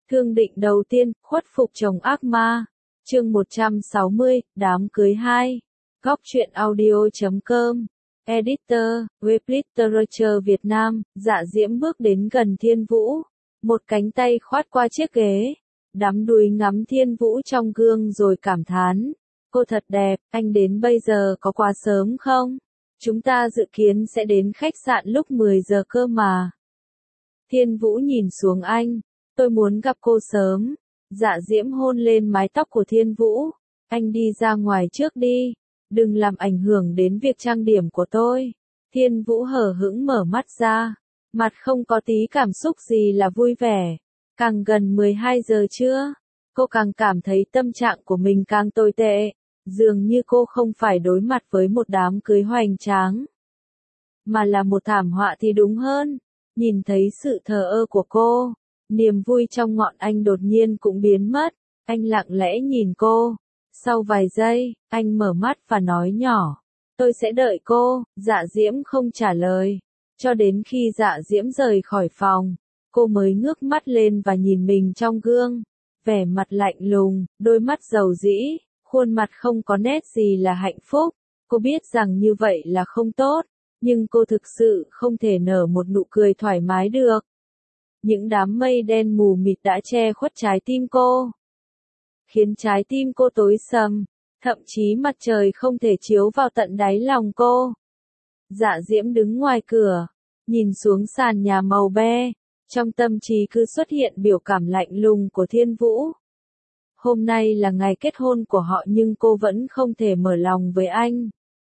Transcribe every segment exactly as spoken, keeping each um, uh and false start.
Thương định đầu tiên, khuất phục chồng ác ma. Chương một trăm sáu mươi, đám cưới hai. Góc truyện audio chấm com. Editor, web literature Việt Nam. Dạ Diễm bước đến gần Thiên Vũ. Một cánh tay khoát qua chiếc ghế. Đắm đuối ngắm Thiên Vũ trong gương rồi cảm thán. Cô thật đẹp, anh đến bây giờ có quá sớm không? Chúng ta dự kiến sẽ đến khách sạn lúc mười giờ cơ mà. Thiên Vũ nhìn xuống anh. Tôi muốn gặp cô sớm. Dạ Diễm hôn lên mái tóc của Thiên Vũ. Anh đi ra ngoài trước đi. Đừng làm ảnh hưởng đến việc trang điểm của tôi. Thiên Vũ hờ hững mở mắt ra. Mặt không có tí cảm xúc gì là vui vẻ. Càng gần mười hai giờ trưa, cô càng cảm thấy tâm trạng của mình càng tồi tệ. Dường như cô không phải đối mặt với một đám cưới hoành tráng, mà là một thảm họa thì đúng hơn. Nhìn thấy sự thờ ơ của cô, niềm vui trong ngọn anh đột nhiên cũng biến mất. Anh lặng lẽ nhìn cô. Sau vài giây, anh mở mắt và nói nhỏ. Tôi sẽ đợi cô. Dạ Diễm không trả lời. Cho đến khi Dạ Diễm rời khỏi phòng, cô mới ngước mắt lên và nhìn mình trong gương. Vẻ mặt lạnh lùng, đôi mắt dầu dĩ, khuôn mặt không có nét gì là hạnh phúc. Cô biết rằng như vậy là không tốt, nhưng cô thực sự không thể nở một nụ cười thoải mái được. Những đám mây đen mù mịt đã che khuất trái tim cô, khiến trái tim cô tối sầm, thậm chí mặt trời không thể chiếu vào tận đáy lòng cô. Dạ Diễm đứng ngoài cửa, nhìn xuống sàn nhà màu be, trong tâm trí cứ xuất hiện biểu cảm lạnh lùng của Thiên Vũ. Hôm nay là ngày kết hôn của họ nhưng cô vẫn không thể mở lòng với anh.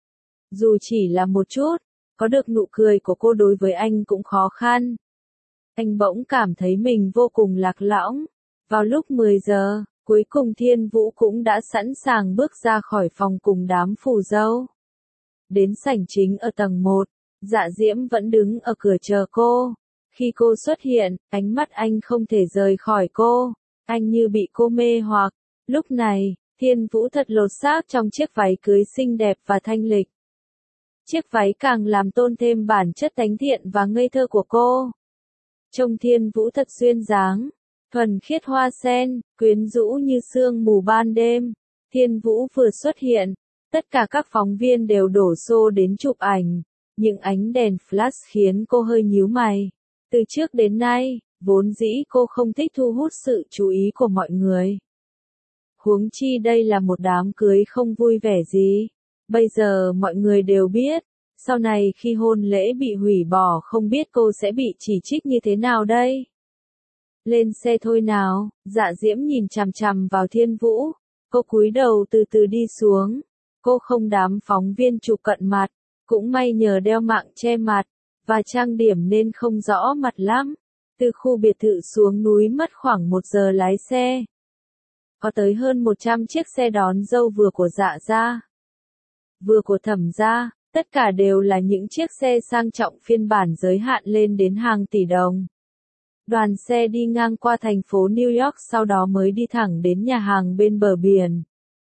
Dù chỉ là một chút, có được nụ cười của cô đối với anh cũng khó khăn. Anh bỗng cảm thấy mình vô cùng lạc lõng. Vào lúc mười giờ, cuối cùng Thiên Vũ cũng đã sẵn sàng bước ra khỏi phòng cùng đám phù dâu. Đến sảnh chính ở tầng một, Dạ Diễm vẫn đứng ở cửa chờ cô. Khi cô xuất hiện, ánh mắt anh không thể rời khỏi cô. Anh như bị cô mê hoặc. Lúc này, Thiên Vũ thật lột xác trong chiếc váy cưới xinh đẹp và thanh lịch. Chiếc váy càng làm tôn thêm bản chất thánh thiện và ngây thơ của cô. Trông Thiên Vũ thật duyên dáng, thuần khiết hoa sen, quyến rũ như sương mù ban đêm. Thiên Vũ vừa xuất hiện, tất cả các phóng viên đều đổ xô đến chụp ảnh. Những ánh đèn flash khiến cô hơi nhíu mày. Từ trước đến nay, vốn dĩ cô không thích thu hút sự chú ý của mọi người. Huống chi đây là một đám cưới không vui vẻ gì. Bây giờ mọi người đều biết, sau này khi hôn lễ bị hủy bỏ không biết cô sẽ bị chỉ trích như thế nào đây. Lên xe thôi nào. Dạ Diễm nhìn chằm chằm vào Thiên Vũ. Cô cúi đầu từ từ đi xuống. Cô không đám phóng viên chụp cận mặt. Cũng may nhờ đeo mạng che mặt và trang điểm nên không rõ mặt lắm. Từ khu biệt thự xuống núi mất khoảng một giờ lái xe. Có tới hơn một trăm chiếc xe đón dâu vừa của Dạ gia, vừa của Thẩm gia, tất cả đều là những chiếc xe sang trọng phiên bản giới hạn lên đến hàng tỷ đồng. Đoàn xe đi ngang qua thành phố New York sau đó mới đi thẳng đến nhà hàng bên bờ biển.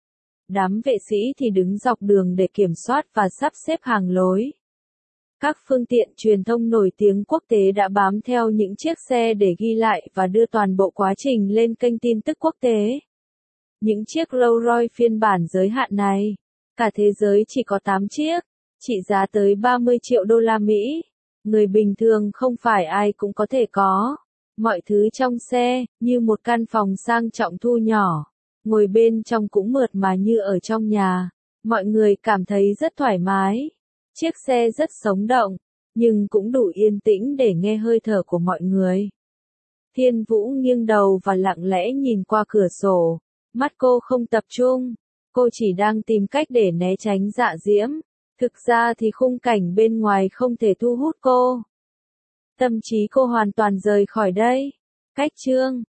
Đám vệ sĩ thì đứng dọc đường để kiểm soát và sắp xếp hàng lối. Các phương tiện truyền thông nổi tiếng quốc tế đã bám theo những chiếc xe để ghi lại và đưa toàn bộ quá trình lên kênh tin tức quốc tế. Những chiếc Rolls Royce phiên bản giới hạn này, cả thế giới chỉ có tám chiếc, trị giá tới ba mươi triệu đô la Mỹ. Người bình thường không phải ai cũng có thể có. Mọi thứ trong xe, như một căn phòng sang trọng thu nhỏ. Ngồi bên trong cũng mượt mà như ở trong nhà. Mọi người cảm thấy rất thoải mái. Chiếc xe rất sống động, nhưng cũng đủ yên tĩnh để nghe hơi thở của mọi người. Thiên Vũ nghiêng đầu và lặng lẽ nhìn qua cửa sổ. Mắt cô không tập trung. Cô chỉ đang tìm cách để né tránh Dạ Diễm. Thực ra thì khung cảnh bên ngoài không thể thu hút cô. Tâm trí cô hoàn toàn rời khỏi đây. Cách chương